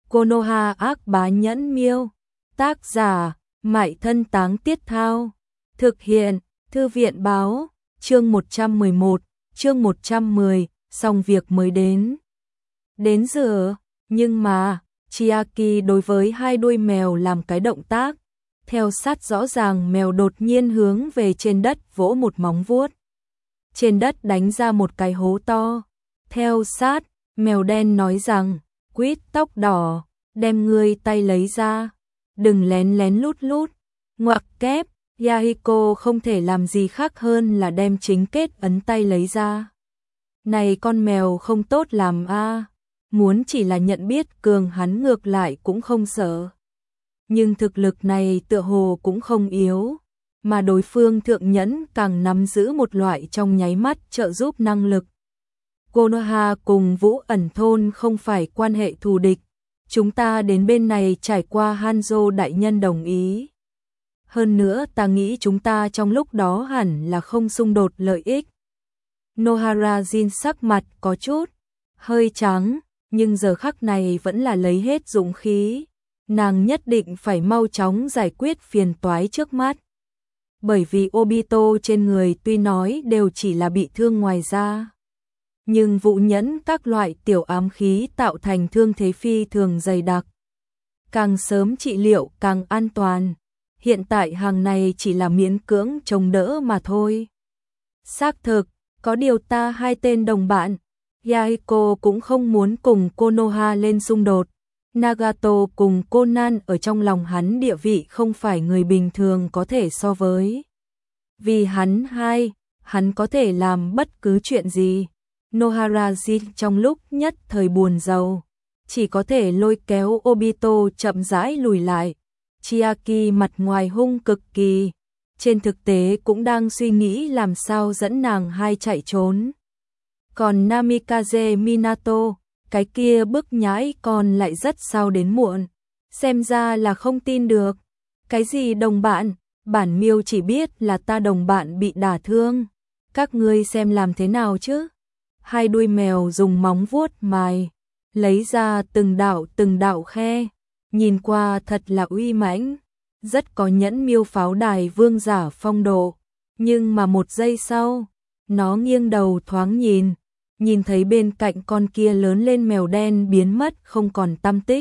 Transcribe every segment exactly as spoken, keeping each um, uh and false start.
Konoha ác bá nhẫn miêu. Tác giả, Mại Thân Táng Tiết Thao. Thực hiện, Thư viện báo, chương một trăm mười một, chương một trăm mười, xong việc mới đến. Đến giờ, nhưng mà, Chiaki đối với hai đuôi mèo làm cái động tác. Theo sát rõ ràng mèo đột nhiên hướng về trên đất vỗ một móng vuốt. Trên đất đánh ra một cái hố to. Theo sát, mèo đen nói rằng, quýt tóc đỏ, đem ngươi tay lấy ra. Đừng lén lén lút lút. Ngoặc kép, Yahiko không thể làm gì khác hơn là đem chính kết ấn tay lấy ra. Này con mèo không tốt làm a, muốn chỉ là nhận biết cường hắn ngược lại cũng không sợ. Nhưng thực lực này tựa hồ cũng không yếu, mà đối phương thượng nhẫn càng nắm giữ một loại trong nháy mắt trợ giúp năng lực. Konoha cùng Vũ Ẩn Thôn không phải quan hệ thù địch, chúng ta đến bên này trải qua Hanzo đại nhân đồng ý. Hơn nữa ta nghĩ chúng ta trong lúc đó hẳn là không xung đột lợi ích. Nohara Jin sắc mặt có chút hơi trắng, nhưng giờ khắc này vẫn là lấy hết dũng khí. Nàng nhất định phải mau chóng giải quyết phiền toái trước mắt. Bởi vì Obito trên người tuy nói đều chỉ là bị thương ngoài da, nhưng vụ nhẫn các loại tiểu ám khí tạo thành thương thế phi thường dày đặc. Càng sớm trị liệu càng an toàn. Hiện tại hàng này chỉ là miễn cưỡng chống đỡ mà thôi. Xác thực, có điều ta hai tên đồng bạn, Yahiko cũng không muốn cùng Konoha lên xung đột. Nagato cùng Conan ở trong lòng hắn địa vị không phải người bình thường có thể so với. Vì hắn hai, hắn có thể làm bất cứ chuyện gì. Nohara Jin trong lúc nhất thời buồn rầu, chỉ có thể lôi kéo Obito chậm rãi lùi lại. Chiaki mặt ngoài hung cực kỳ, trên thực tế cũng đang suy nghĩ làm sao dẫn nàng hai chạy trốn. Còn Namikaze Minato, cái kia bức nhãi còn lại rất sao đến muộn, xem ra là không tin được. Cái gì đồng bạn, bản miêu chỉ biết là ta đồng bạn bị đả thương, các ngươi xem làm thế nào chứ. Hai đuôi mèo dùng móng vuốt mài, lấy ra từng đạo từng đạo khe, nhìn qua thật là uy mãnh, rất có nhẫn miêu pháo đài vương giả phong độ. Nhưng mà một giây sau, nó nghiêng đầu thoáng nhìn, nhìn thấy bên cạnh con kia lớn lên mèo đen biến mất không còn tăm tích.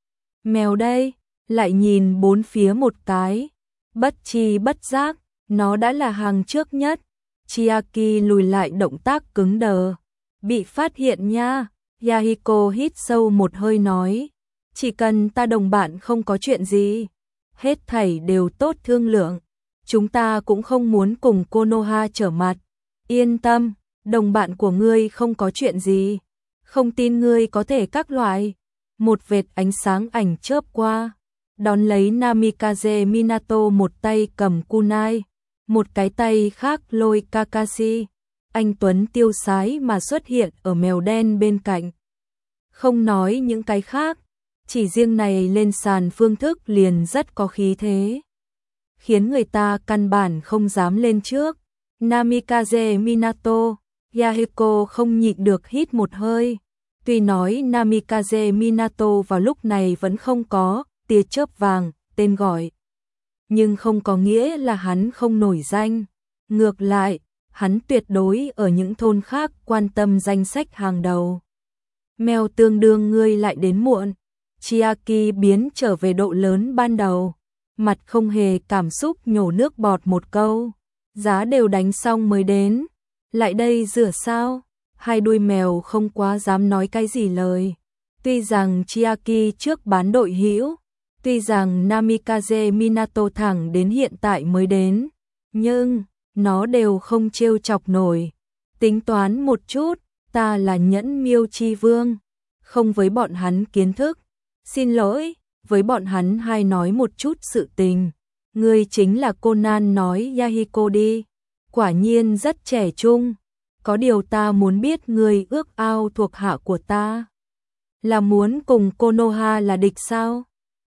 Mèo đây, lại nhìn bốn phía một cái, bất chi bất giác, nó đã là hàng trước nhất. Chiaki lùi lại động tác cứng đờ. Bị phát hiện nha. Yahiko hít sâu một hơi nói, chỉ cần ta đồng bạn không có chuyện gì, hết thảy đều tốt thương lượng, chúng ta cũng không muốn cùng Konoha trở mặt. Yên tâm, đồng bạn của ngươi không có chuyện gì, không tin ngươi có thể các loại. Một vệt ánh sáng ảnh chớp qua, đón lấy Namikaze Minato một tay cầm kunai, một cái tay khác lôi Kakashi. Anh Tuấn tiêu sái mà xuất hiện ở mèo đen bên cạnh. Không nói những cái khác, chỉ riêng này lên sàn phương thức liền rất có khí thế, khiến người ta căn bản không dám lên trước. Namikaze Minato, Yahiko không nhịn được hít một hơi. Tuy nói Namikaze Minato vào lúc này vẫn không có tia chớp vàng tên gọi, nhưng không có nghĩa là hắn không nổi danh. Ngược lại, hắn tuyệt đối ở những thôn khác quan tâm danh sách hàng đầu. Mèo tương đương ngươi lại đến muộn. Chiaki biến trở về độ lớn ban đầu, mặt không hề cảm xúc nhổ nước bọt một câu. Giá đều đánh xong mới đến, lại đây rửa sao? Hai đuôi mèo không quá dám nói cái gì lời. Tuy rằng Chiaki trước bán đội hữu, tuy rằng Namikaze Minato thẳng đến hiện tại mới đến, nhưng nó đều không trêu chọc nổi. Tính toán một chút, ta là nhẫn miêu chi vương, không với bọn hắn kiến thức. Xin lỗi, với bọn hắn hay nói một chút sự tình. Ngươi chính là Conan nói Yahiko đi, quả nhiên rất trẻ trung. Có điều ta muốn biết ngươi ước ao thuộc hạ của ta là muốn cùng Konoha là địch sao?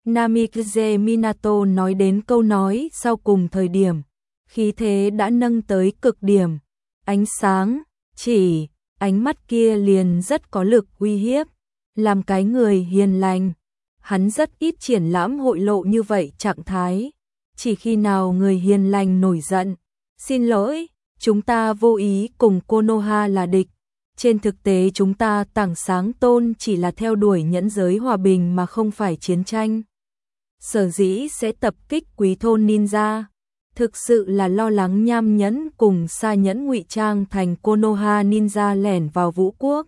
Namikaze Minato nói đến câu nói sau cùng thời điểm, khí thế đã nâng tới cực điểm, ánh sáng, chỉ, ánh mắt kia liền rất có lực uy hiếp, làm cái người hiền lành, hắn rất ít triển lãm hội lộ như vậy trạng thái. Chỉ khi nào người hiền lành nổi giận, xin lỗi, chúng ta vô ý cùng Konoha là địch. Trên thực tế chúng ta Tảng Sáng Tôn chỉ là theo đuổi nhẫn giới hòa bình mà không phải chiến tranh. Sở dĩ sẽ tập kích Quý thôn ninja, thực sự là lo lắng Nham Nhẫn cùng Sa Nhẫn ngụy trang thành Konoha ninja lẻn vào Vũ Quốc.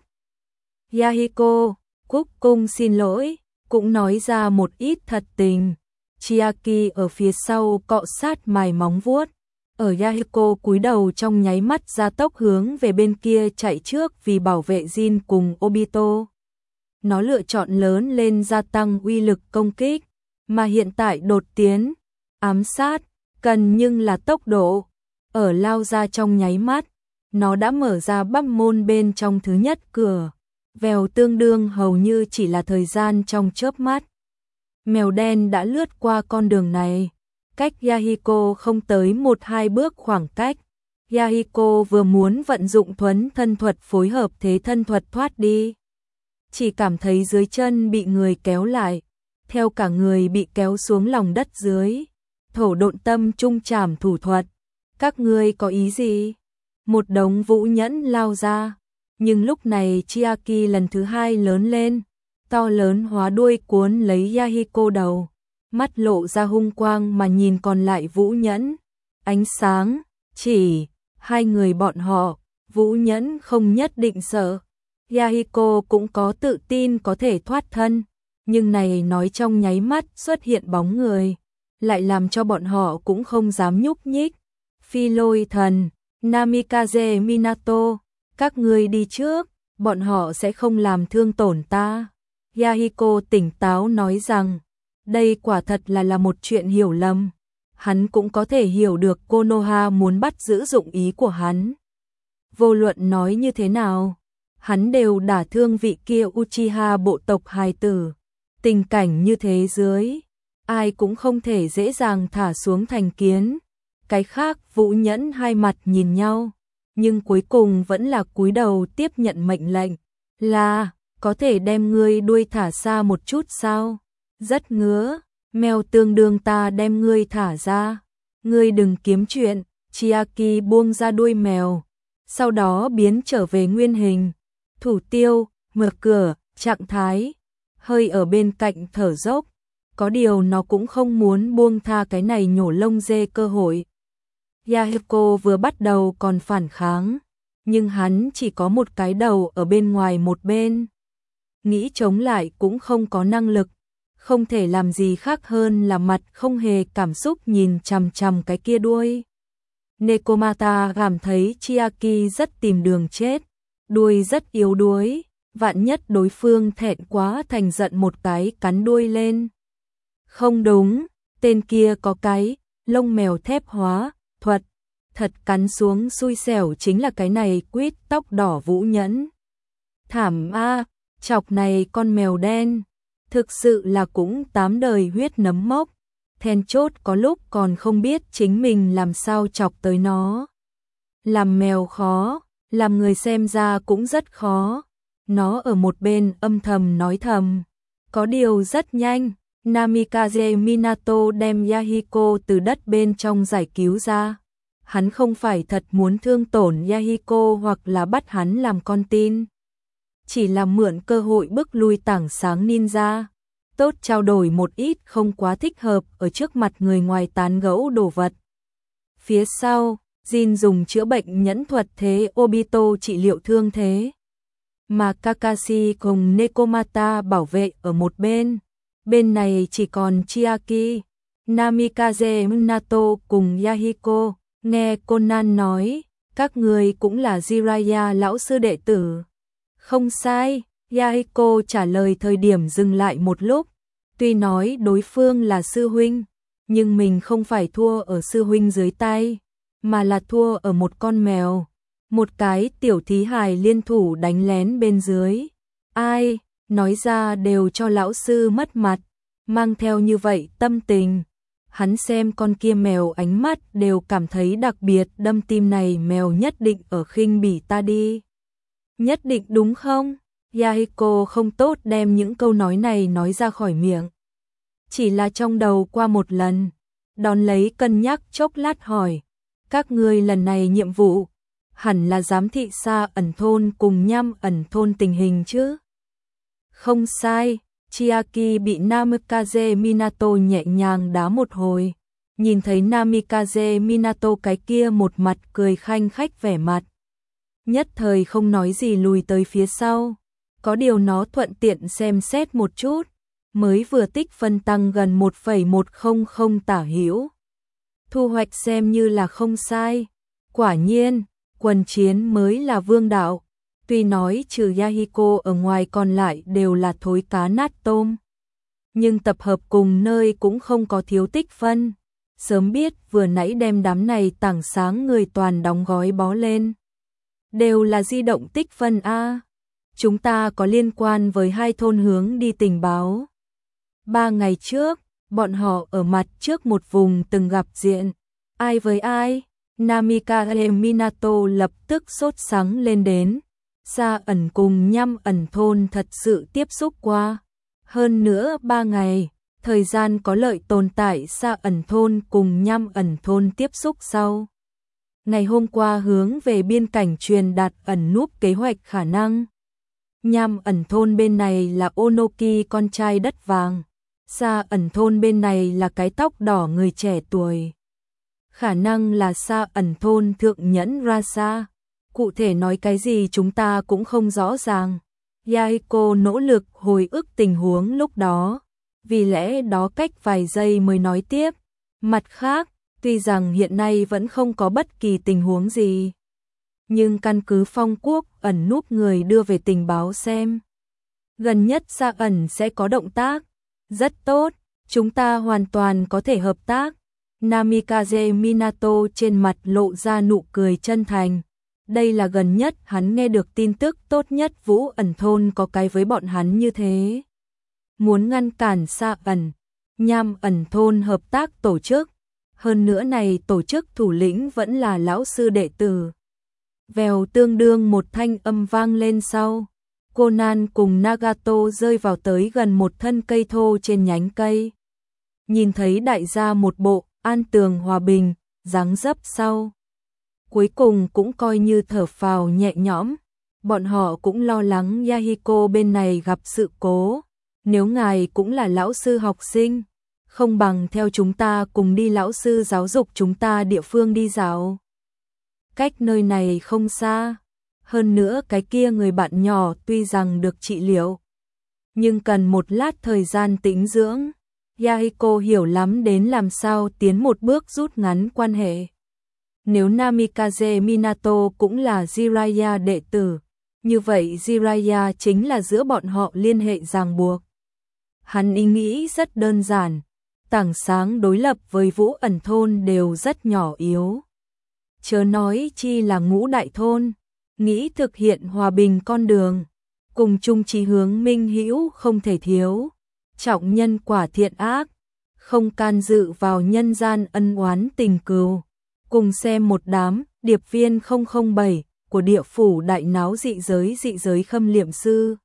Yahiko, Cúc Cung xin lỗi, cũng nói ra một ít thật tình. Chiaki ở phía sau cọ sát mài móng vuốt. Ở Yahiko cúi đầu trong nháy mắt gia tốc hướng về bên kia chạy trước vì bảo vệ Jin cùng Obito. Nó lựa chọn lớn lên gia tăng uy lực công kích, mà hiện tại đột tiến, ám sát, cần nhưng là tốc độ. Ở lao ra trong nháy mắt, nó đã mở ra bắp môn bên trong thứ nhất cửa. Vèo tương đương hầu như chỉ là thời gian trong chớp mắt. Mèo đen đã lướt qua con đường này, cách Yahiko không tới một hai bước khoảng cách. Yahiko vừa muốn vận dụng thuấn thân thuật phối hợp thế thân thuật thoát đi. Chỉ cảm thấy dưới chân bị người kéo lại, theo cả người bị kéo xuống lòng đất dưới. Thổ độn tâm trung trảm thủ thuật. Các ngươi có ý gì? Một đống vũ nhẫn lao ra. Nhưng lúc này Chiaki lần thứ hai lớn lên, to lớn hóa đuôi cuốn lấy Yahiko đầu, mắt lộ ra hung quang mà nhìn còn lại vũ nhẫn. Ánh sáng, chỉ, hai người bọn họ, vũ nhẫn không nhất định sợ. Yahiko cũng có tự tin có thể thoát thân, nhưng này nói trong nháy mắt xuất hiện bóng người, lại làm cho bọn họ cũng không dám nhúc nhích. Phi lôi thần, Namikaze Minato, các ngươi đi trước, bọn họ sẽ không làm thương tổn ta. Yahiko tỉnh táo nói rằng, đây quả thật là là một chuyện hiểu lầm. Hắn cũng có thể hiểu được Konoha muốn bắt giữ dụng ý của hắn. Vô luận nói như thế nào, hắn đều đả thương vị kia Uchiha bộ tộc hài tử. Tình cảnh như thế dưới, ai cũng không thể dễ dàng thả xuống thành kiến. Cái khác vũ nhẫn hai mặt nhìn nhau, nhưng cuối cùng vẫn là cúi đầu tiếp nhận mệnh lệnh. Là, có thể đem ngươi đuôi thả xa một chút sao? Rất ngứa, mèo tương đương ta đem ngươi thả ra. Ngươi đừng kiếm chuyện. Chiaki buông ra đuôi mèo, sau đó biến trở về nguyên hình. Thủ tiêu, mở cửa, trạng thái, hơi ở bên cạnh thở dốc. Có điều nó cũng không muốn buông tha cái này nhổ lông dê cơ hội. Yahiko vừa bắt đầu còn phản kháng, nhưng hắn chỉ có một cái đầu ở bên ngoài một bên. Nghĩ chống lại cũng không có năng lực, không thể làm gì khác hơn là mặt không hề cảm xúc nhìn chằm chằm cái kia đuôi. Nekomata cảm thấy Chiaki rất tìm đường chết, đuôi rất yếu đuối, vạn nhất đối phương thẹn quá thành giận một cái cắn đuôi lên. Không đúng, tên kia có cái lông mèo thép hóa thuật, thật cắn xuống xui xẻo chính là cái này quýt tóc đỏ vũ nhẫn. Thảm a, chọc này con mèo đen, thực sự là cũng tám đời huyết nấm mốc. Then chốt có lúc còn không biết chính mình làm sao chọc tới nó. Làm mèo khó, làm người xem ra cũng rất khó. Nó ở một bên âm thầm nói thầm. Có điều rất nhanh, Namikaze Minato đem Yahiko từ đất bên trong giải cứu ra. Hắn không phải thật muốn thương tổn Yahiko hoặc là bắt hắn làm con tin. Chỉ là mượn cơ hội bức lui Tảng Sáng ninja. Tốt trao đổi một ít không quá thích hợp ở trước mặt người ngoài tán gẫu đồ vật. Phía sau, Jin dùng chữa bệnh nhẫn thuật thế Obito trị liệu thương thế. Mà Kakashi cùng Nekomata bảo vệ ở một bên. Bên này chỉ còn Chiaki, Namikaze Minato cùng Yahiko. Nghe Conan nói, các người cũng là Jiraiya lão sư đệ tử. Không sai, Yahiko trả lời thời điểm dừng lại một lúc. Tuy nói đối phương là sư huynh, nhưng mình không phải thua ở sư huynh dưới tay, mà là thua ở một con mèo. Một cái tiểu thí hài liên thủ đánh lén bên dưới. Ai, nói ra đều cho lão sư mất mặt, mang theo như vậy tâm tình. Hắn xem con kia mèo ánh mắt đều cảm thấy đặc biệt, đâm tim này mèo nhất định ở khinh bỉ ta đi. Nhất định đúng không? Yahiko không tốt đem những câu nói này nói ra khỏi miệng. Chỉ là trong đầu qua một lần, đón lấy cân nhắc chốc lát hỏi, các ngươi lần này nhiệm vụ, hẳn là giám thị Sa Ẩn thôn cùng Nham Ẩn thôn tình hình chứ? Không sai, Chiaki bị Namikaze Minato nhẹ nhàng đá một hồi. Nhìn thấy Namikaze Minato cái kia một mặt cười khanh khách vẻ mặt. Nhất thời không nói gì lùi tới phía sau. Có điều nó thuận tiện xem xét một chút. Mới vừa tích phân tăng gần một phẩy một không không tả hữu. Thu hoạch xem như là không sai. Quả nhiên, quần chiến mới là vương đạo. Tuy nói trừ Yahiko ở ngoài còn lại đều là thối cá nát tôm. Nhưng tập hợp cùng nơi cũng không có thiếu tích phân. Sớm biết vừa nãy đem đám này tảng sáng người toàn đóng gói bó lên. Đều là di động tích phân A. Chúng ta có liên quan với hai thôn hướng đi tình báo. Ba ngày trước, bọn họ ở mặt trước một vùng từng gặp diện. Ai với ai? Namikaze Minato lập tức sốt sắng lên đến. Sa Ẩn cùng Nham Ẩn thôn thật sự tiếp xúc qua. Hơn nữa ba ngày, thời gian có lợi tồn tại Sa Ẩn thôn cùng Nham Ẩn thôn tiếp xúc sau. Ngày hôm qua hướng về biên cảnh truyền đạt ẩn núp kế hoạch khả năng. Nham Ẩn thôn bên này là Onoki con trai đất vàng. Sa Ẩn thôn bên này là cái tóc đỏ người trẻ tuổi. Khả năng là Sa Ẩn thôn thượng nhẫn Rasa. Cụ thể nói cái gì chúng ta cũng không rõ ràng. Yahiko nỗ lực hồi ức tình huống lúc đó. Vì lẽ đó cách vài giây mới nói tiếp. Mặt khác, tuy rằng hiện nay vẫn không có bất kỳ tình huống gì. Nhưng căn cứ Phong Quốc ẩn núp người đưa về tình báo xem. Gần nhất Sa Ẩn sẽ có động tác. Rất tốt, chúng ta hoàn toàn có thể hợp tác. Namikaze Minato trên mặt lộ ra nụ cười chân thành. Đây là gần nhất hắn nghe được tin tức tốt nhất Vũ Ẩn thôn có cái với bọn hắn như thế. Muốn ngăn cản Sa Ẩn, Nham Ẩn thôn hợp tác tổ chức. Hơn nữa này tổ chức thủ lĩnh vẫn là lão sư đệ tử. Vèo tương đương một thanh âm vang lên sau. Conan cùng Nagato rơi vào tới gần một thân cây thô trên nhánh cây. Nhìn thấy đại gia một bộ an tường hòa bình, dáng dấp sau. Cuối cùng cũng coi như thở phào nhẹ nhõm. Bọn họ cũng lo lắng Yahiko bên này gặp sự cố. Nếu ngài cũng là lão sư học sinh, không bằng theo chúng ta cùng đi lão sư giáo dục chúng ta địa phương đi dạo. Cách nơi này không xa. Hơn nữa cái kia người bạn nhỏ tuy rằng được trị liệu, nhưng cần một lát thời gian tĩnh dưỡng. Yahiko hiểu lắm đến làm sao tiến một bước rút ngắn quan hệ. Nếu Namikaze Minato cũng là Jiraiya đệ tử, như vậy Jiraiya chính là giữa bọn họ liên hệ ràng buộc. Hắn ý nghĩ rất đơn giản, tảng sáng đối lập với Vũ Ẩn thôn đều rất nhỏ yếu. Chớ nói chi là Ngũ Đại thôn, nghĩ thực hiện hòa bình con đường, cùng chung chí hướng minh hữu không thể thiếu, trọng nhân quả thiện ác, không can dự vào nhân gian ân oán tình cừu. Cùng xem một đám điệp viên không không bảy của địa phủ đại náo dị giới dị giới khâm liệm sư.